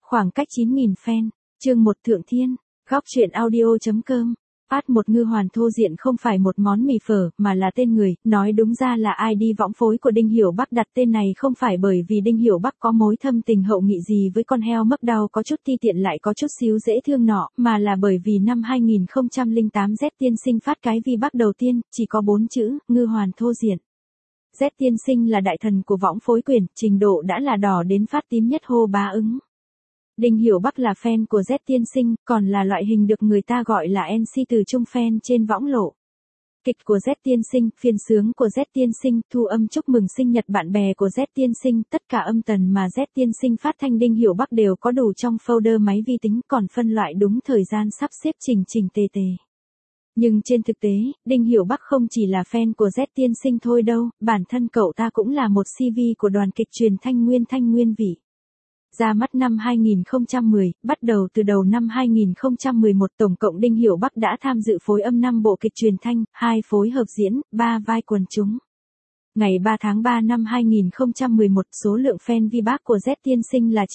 Khoảng cách 9.000 fan. Chương 1 Thượng Thiên. Góc truyện audio.com. Một ngư hoàn thô diện không phải một món mì phở, mà là tên người, nói đúng ra là ID võng phối của Đinh Hiểu Bắc đặt tên này không phải bởi vì Đinh Hiểu Bắc có mối thâm tình hậu nghị gì với con heo mấp đau có chút ti tiện lại có chút xíu dễ thương nọ, mà là bởi vì năm 2008 Z tiên sinh phát cái vi Bắc đầu tiên, chỉ có 4 chữ, ngư hoàn thô diện. Z tiên sinh là đại thần của võng phối quyền, trình độ đã là đỏ đến phát tím nhất hô bá ứng. Đinh Hiểu Bắc là fan của Z tiên sinh, còn là loại hình được người ta gọi là NC từ trung fan trên võng lộ. Kịch của Z tiên sinh, phiên sướng của Z tiên sinh, thu âm chúc mừng sinh nhật bạn bè của Z tiên sinh, tất cả âm tần mà Z tiên sinh phát thanh Đinh Hiểu Bắc đều có đủ trong folder máy vi tính, còn phân loại đúng thời gian sắp xếp chỉnh tề tề. Nhưng trên thực tế, Đinh Hiểu Bắc không chỉ là fan của Z tiên sinh thôi đâu, bản thân cậu ta cũng là một CV của đoàn kịch truyền Thanh Nguyên Vị. Ra mắt năm 2010, bắt đầu từ đầu năm 2011 tổng cộng Đinh Hiểu Bắc đã tham dự phối âm 5 bộ kịch truyền thanh, 2 phối hợp diễn, 3 vai quần chúng. Ngày 3 tháng 3 năm 2011, số lượng fan VBAC của Z tiên sinh là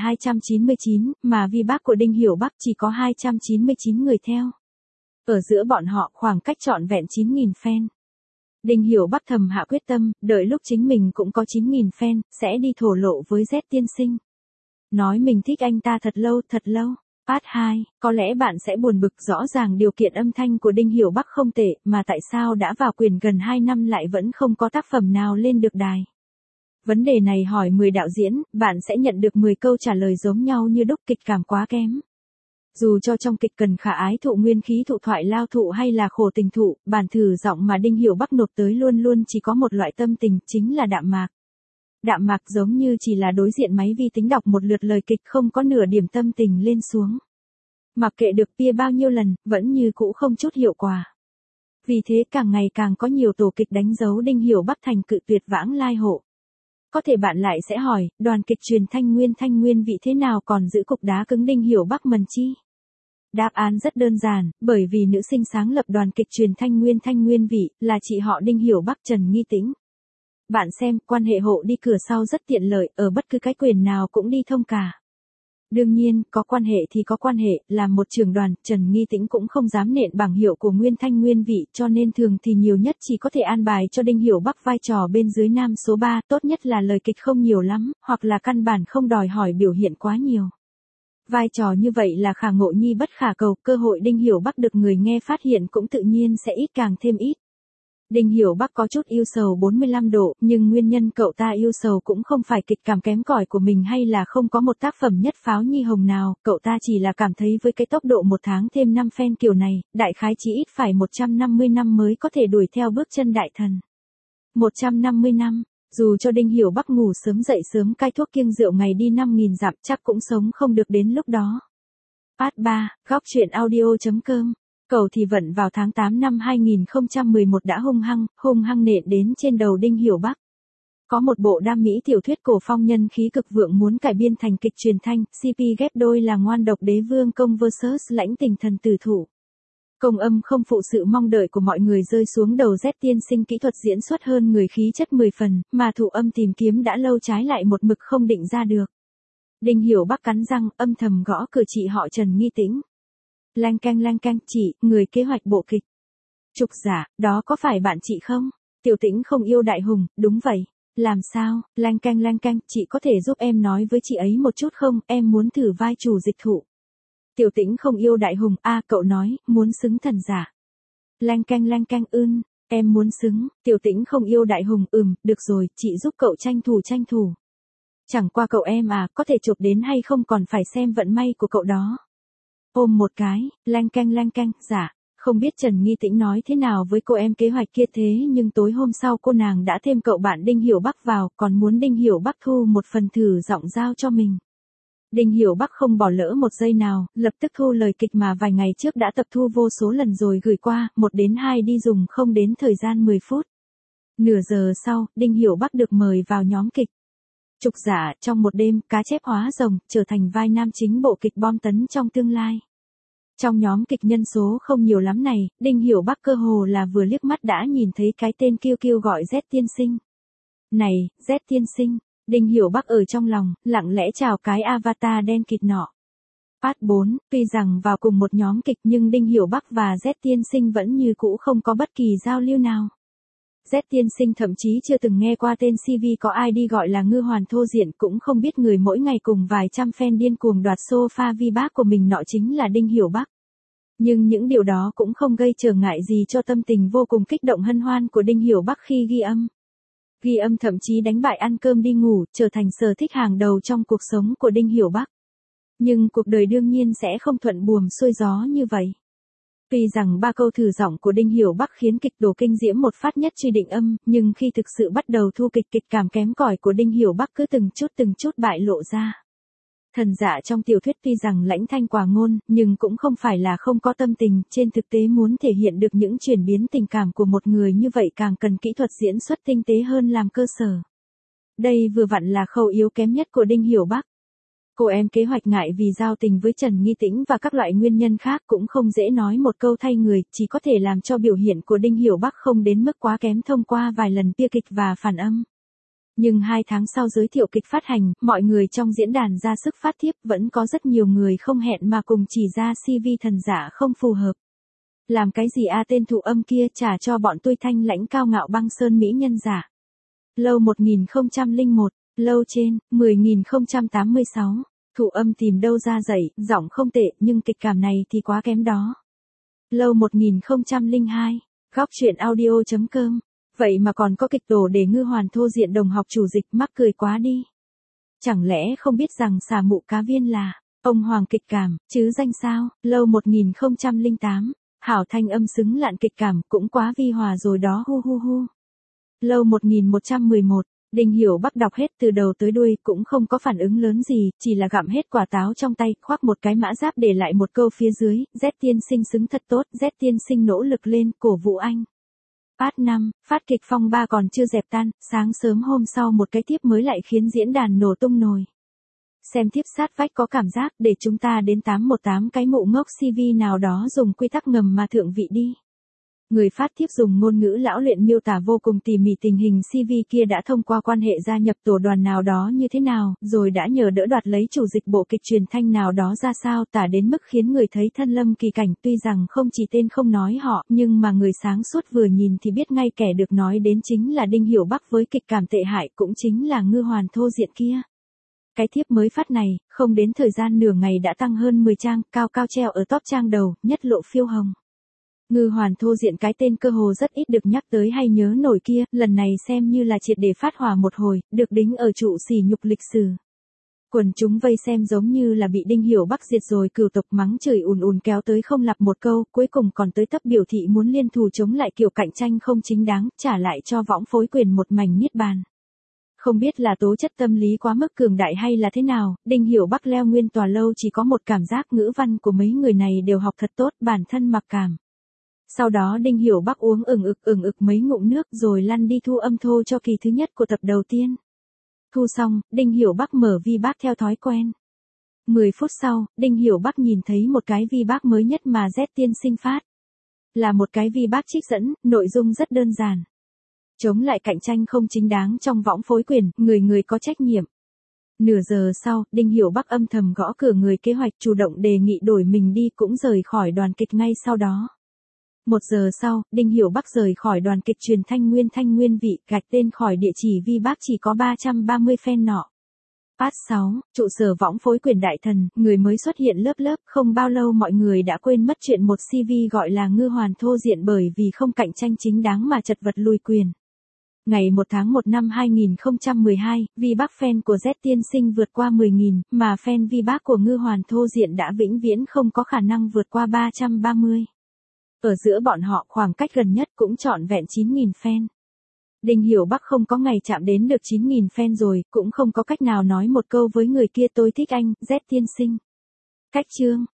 9.299, mà VBAC của Đinh Hiểu Bắc chỉ có 299 người theo. Ở giữa bọn họ khoảng cách trọn vẹn 9.000 fan. Đinh Hiểu Bắc thầm hạ quyết tâm, đợi lúc chính mình cũng có 9.000 fan, sẽ đi thổ lộ với Z tiên sinh. Nói mình thích anh ta thật lâu. Part 2, có lẽ bạn sẽ buồn bực, rõ ràng điều kiện âm thanh của Đinh Hiểu Bắc không tệ, mà tại sao đã vào quyền gần 2 năm lại vẫn không có tác phẩm nào lên được đài. Vấn đề này hỏi 10 đạo diễn, bạn sẽ nhận được 10 câu trả lời giống nhau như đúc, kịch cảm quá kém. Dù cho trong kịch cần khả ái thụ nguyên khí thụ thoại lao thụ hay là khổ tình thụ, bản thử giọng mà Đinh Hiểu Bắc nộp tới luôn chỉ có một loại tâm tình, chính là đạm mạc. Đạm mạc giống như chỉ là đối diện máy vi tính đọc một lượt lời kịch, không có nửa điểm tâm tình lên xuống. Mặc kệ được pia bao nhiêu lần, vẫn như cũ không chút hiệu quả. Vì thế càng ngày càng có nhiều tổ kịch đánh dấu Đinh Hiểu Bắc thành cự tuyệt vãng lai hộ. Có thể bạn lại sẽ hỏi, đoàn kịch truyền Thanh Nguyên Vị thế nào còn giữ cục đá cứng Đinh Hiểu Bắc mần chi? Đáp án rất đơn giản, bởi vì nữ sinh sáng lập đoàn kịch truyền Thanh Nguyên Vị, là chị họ Đinh Hiểu Bắc Trần Nghi Tĩnh. Bạn xem, quan hệ hộ đi cửa sau rất tiện lợi, ở bất cứ cái quyền nào cũng đi thông cả. Đương nhiên, có quan hệ thì có quan hệ, làm một trưởng đoàn, Trần Nghi Tĩnh cũng không dám nện bảng hiệu của Thanh Nguyên Vị, cho nên thường thì nhiều nhất chỉ có thể an bài cho Đinh Hiểu Bắc vai trò bên dưới nam số 3, tốt nhất là lời kịch không nhiều lắm, hoặc là căn bản không đòi hỏi biểu hiện quá nhiều. Vai trò như vậy là khả ngộ nhi bất khả cầu, cơ hội Đinh Hiểu Bắc được người nghe phát hiện cũng tự nhiên sẽ ít càng thêm ít. Đinh Hiểu Bắc có chút yêu sầu 45 độ, nhưng nguyên nhân cậu ta yêu sầu cũng không phải kịch cảm kém cỏi của mình hay là không có một tác phẩm nhất pháo nhi hồng nào, cậu ta chỉ là cảm thấy với cái tốc độ một tháng thêm 5 fan kiểu này, đại khái chỉ ít phải 150 năm mới có thể đuổi theo bước chân đại thần. 150 năm, dù cho Đinh Hiểu Bắc ngủ sớm dậy sớm cai thuốc kiêng rượu ngày đi 5.000 dặm chắc cũng sống không được đến lúc đó. Part 3, góc truyện audio.com. Cầu thì vận vào tháng 8 năm 2011 đã hung hăng nện đến trên đầu Đinh Hiểu Bắc. Có một bộ đam mỹ tiểu thuyết cổ phong nhân khí cực vượng muốn cải biên thành kịch truyền thanh, CP ghép đôi là ngoan độc đế vương công vs lãnh tình thần tử thủ. Công âm không phụ sự mong đợi của mọi người rơi xuống đầu Z tiên sinh, kỹ thuật diễn xuất hơn người, khí chất 10 phần, mà thủ âm tìm kiếm đã lâu trái lại một mực không định ra được. Đinh Hiểu Bắc cắn răng, âm thầm gõ cửa chị họ Trần Nghi Tĩnh. Lanh canh, chị, người kế hoạch bộ kịch. Trục Giả, đó có phải bạn chị không? Tiểu Tĩnh không yêu Đại Hùng, đúng vậy. Làm sao? Lanh canh, chị có thể giúp em nói với chị ấy một chút không? Em muốn thử vai chủ dịch thụ. Tiểu Tĩnh không yêu Đại Hùng, cậu nói, muốn xứng thần giả. Lanh canh, em muốn xứng. Tiểu Tĩnh không yêu Đại Hùng, được rồi, chị giúp cậu tranh thủ. Chẳng qua cậu em có thể chụp đến hay không còn phải xem vận may của cậu đó. Ôm một cái, lanh canh, dạ, không biết Trần Nghi Tĩnh nói thế nào với cô em kế hoạch kia thế nhưng tối hôm sau cô nàng đã thêm cậu bạn Đinh Hiểu Bắc vào, còn muốn Đinh Hiểu Bắc thu một phần thử giọng giao cho mình. Đinh Hiểu Bắc không bỏ lỡ một giây nào, lập tức thu lời kịch mà vài ngày trước đã tập thu vô số lần rồi gửi qua, 1 đến 2 đi dùng không đến thời gian 10 phút. Nửa giờ sau, Đinh Hiểu Bắc được mời vào nhóm kịch. Trục Giả, trong một đêm, cá chép hóa rồng, trở thành vai nam chính bộ kịch bom tấn trong tương lai. Trong nhóm kịch nhân số không nhiều lắm này, Đinh Hiểu Bắc cơ hồ là vừa liếc mắt đã nhìn thấy cái tên kêu gọi Z tiên sinh. Này, Z tiên sinh, Đinh Hiểu Bắc ở trong lòng, lặng lẽ chào cái avatar đen kịt nọ. Part 4, tuy rằng vào cùng một nhóm kịch nhưng Đinh Hiểu Bắc và Z tiên sinh vẫn như cũ không có bất kỳ giao lưu nào. Z tiên sinh thậm chí chưa từng nghe qua tên CV có ID gọi là Ngư Hoàn Thô Diện, cũng không biết người mỗi ngày cùng vài trăm fan điên cuồng đoạt sofa vi bác của mình nọ chính là Đinh Hiểu Bắc. Nhưng những điều đó cũng không gây trở ngại gì cho tâm tình vô cùng kích động hân hoan của Đinh Hiểu Bắc khi ghi âm. Ghi âm thậm chí đánh bại ăn cơm đi ngủ, trở thành sở thích hàng đầu trong cuộc sống của Đinh Hiểu Bắc. Nhưng cuộc đời đương nhiên sẽ không thuận buồm xuôi gió như vậy. Tuy rằng 3 câu thử giọng của Đinh Hiểu Bắc khiến kịch đổ kinh diễm một phát nhất truy định âm, nhưng khi thực sự bắt đầu thu kịch cảm kém cỏi của Đinh Hiểu Bắc cứ từng chút bại lộ ra. Thần dạ trong tiểu thuyết tuy rằng lãnh thanh quả ngôn, nhưng cũng không phải là không có tâm tình, trên thực tế muốn thể hiện được những chuyển biến tình cảm của một người như vậy càng cần kỹ thuật diễn xuất tinh tế hơn làm cơ sở. Đây vừa vặn là khâu yếu kém nhất của Đinh Hiểu Bắc. Cô em kế hoạch ngại vì giao tình với Trần Nghi Tĩnh và các loại nguyên nhân khác cũng không dễ nói một câu thay người, chỉ có thể làm cho biểu hiện của Đinh Hiểu Bắc không đến mức quá kém thông qua vài lần bia kịch và phản âm. Nhưng 2 tháng sau giới thiệu kịch phát hành, mọi người trong diễn đàn ra sức phát thiếp, vẫn có rất nhiều người không hẹn mà cùng chỉ ra CV thần giả không phù hợp. Làm cái gì tên thụ âm kia trả cho bọn tôi thanh lãnh cao ngạo băng sơn mỹ nhân giả. Lâu 1001, lâu trên, 10086. Thụ âm tìm đâu ra dạy, giọng không tệ, nhưng kịch cảm này thì quá kém đó. Lâu 1002, góc truyện audio.com. Vậy mà còn có kịch tổ để Ngư Hoàn Thô Diện đồng học chủ dịch, mắc cười quá đi. Chẳng lẽ không biết rằng xà mụ cá viên là ông Hoàng kịch cảm, chứ danh sao? Lâu 1008, hảo thanh âm xứng lạn kịch cảm, cũng quá vi hòa rồi đó hu hu hu. Lâu 1111, Đinh Hiểu Bắc đọc hết từ đầu tới đuôi, cũng không có phản ứng lớn gì, chỉ là gặm hết quả táo trong tay, khoác một cái mã giáp để lại một câu phía dưới, Z tiên sinh xứng thật tốt, Z tiên sinh nỗ lực lên, cổ vũ anh. Part 5, phát kịch phong ba còn chưa dẹp tan, sáng sớm hôm sau một cái tiếp mới lại khiến diễn đàn nổ tung nồi. Xem tiếp sát vách có cảm giác để chúng ta đến 818 cái mụ ngốc CV nào đó dùng quy tắc ngầm mà thượng vị đi. Người phát tiếp dùng ngôn ngữ lão luyện miêu tả vô cùng tỉ mỉ tình hình CV kia đã thông qua quan hệ gia nhập tổ đoàn nào đó như thế nào, rồi đã nhờ đỡ đoạt lấy chủ dịch bộ kịch truyền thanh nào đó ra sao, tả đến mức khiến người thấy thân lâm kỳ cảnh. Tuy rằng không chỉ tên không nói họ, nhưng mà người sáng suốt vừa nhìn thì biết ngay kẻ được nói đến chính là Đinh Hiểu Bắc với kịch cảm tệ hại, cũng chính là Ngư Hoàn Thô Diện kia. Cái thiếp mới phát này, không đến thời gian nửa ngày đã tăng hơn 10 trang, cao cao treo ở top trang đầu, nhất lộ phiêu hồng. Ngư Hoàn Thô Diện cái tên cơ hồ rất ít được nhắc tới hay nhớ nổi kia, lần này xem như là triệt để phát hỏa một hồi, được đính ở trụ sỉ nhục lịch sử. Quần chúng vây xem giống như là bị Đinh Hiểu Bắc diệt rồi cừu tộc mắng chửi ùn kéo tới không lặp một câu, cuối cùng còn tới tấp biểu thị muốn liên thủ chống lại kiểu cạnh tranh không chính đáng, trả lại cho võng phối quyền một mảnh niết bàn. Không biết là tố chất tâm lý quá mức cường đại hay là thế nào, Đinh Hiểu Bắc leo nguyên tòa lâu chỉ có một cảm giác ngữ văn của mấy người này đều học thật tốt, bản thân mặc cảm. Sau đó Đinh Hiểu Bắc uống ừng ực mấy ngụm nước rồi lăn đi thu âm thô cho kỳ thứ nhất của tập đầu tiên. Thu xong, Đinh Hiểu Bắc mở vi bác theo thói quen. 10 phút sau, Đinh Hiểu Bắc nhìn thấy một cái vi bác mới nhất mà Z tiên sinh phát. Là một cái vi bác trích dẫn, nội dung rất đơn giản. Chống lại cạnh tranh không chính đáng trong võng phối quyền, người có trách nhiệm. Nửa giờ sau, Đinh Hiểu Bắc âm thầm gõ cửa người kế hoạch, chủ động đề nghị đổi mình đi, cũng rời khỏi đoàn kịch ngay sau đó. 1 giờ sau, Đinh Hiểu Bắc rời khỏi đoàn kịch truyền thanh nguyên vị, gạch tên khỏi địa chỉ vi bác chỉ có 330 fan nọ. Part 6, trụ sở võng phối quyền đại thần, người mới xuất hiện lớp, không bao lâu mọi người đã quên mất chuyện một CV gọi là Ngư Hoàn Thô Diện bởi vì không cạnh tranh chính đáng mà chật vật lùi quyền. Ngày 1 tháng 1 năm 2012, vi bác fan của Z tiên sinh vượt qua 10.000, mà fan vi bác của Ngư Hoàn Thô Diện đã vĩnh viễn không có khả năng vượt qua 330. Ở giữa bọn họ khoảng cách gần nhất cũng trọn vẹn 9.000 fan. Đinh Hiểu Bắc không có ngày chạm đến được 9.000 fan rồi, cũng không có cách nào nói một câu với người kia tôi thích anh, Z tiên sinh. Cách chương,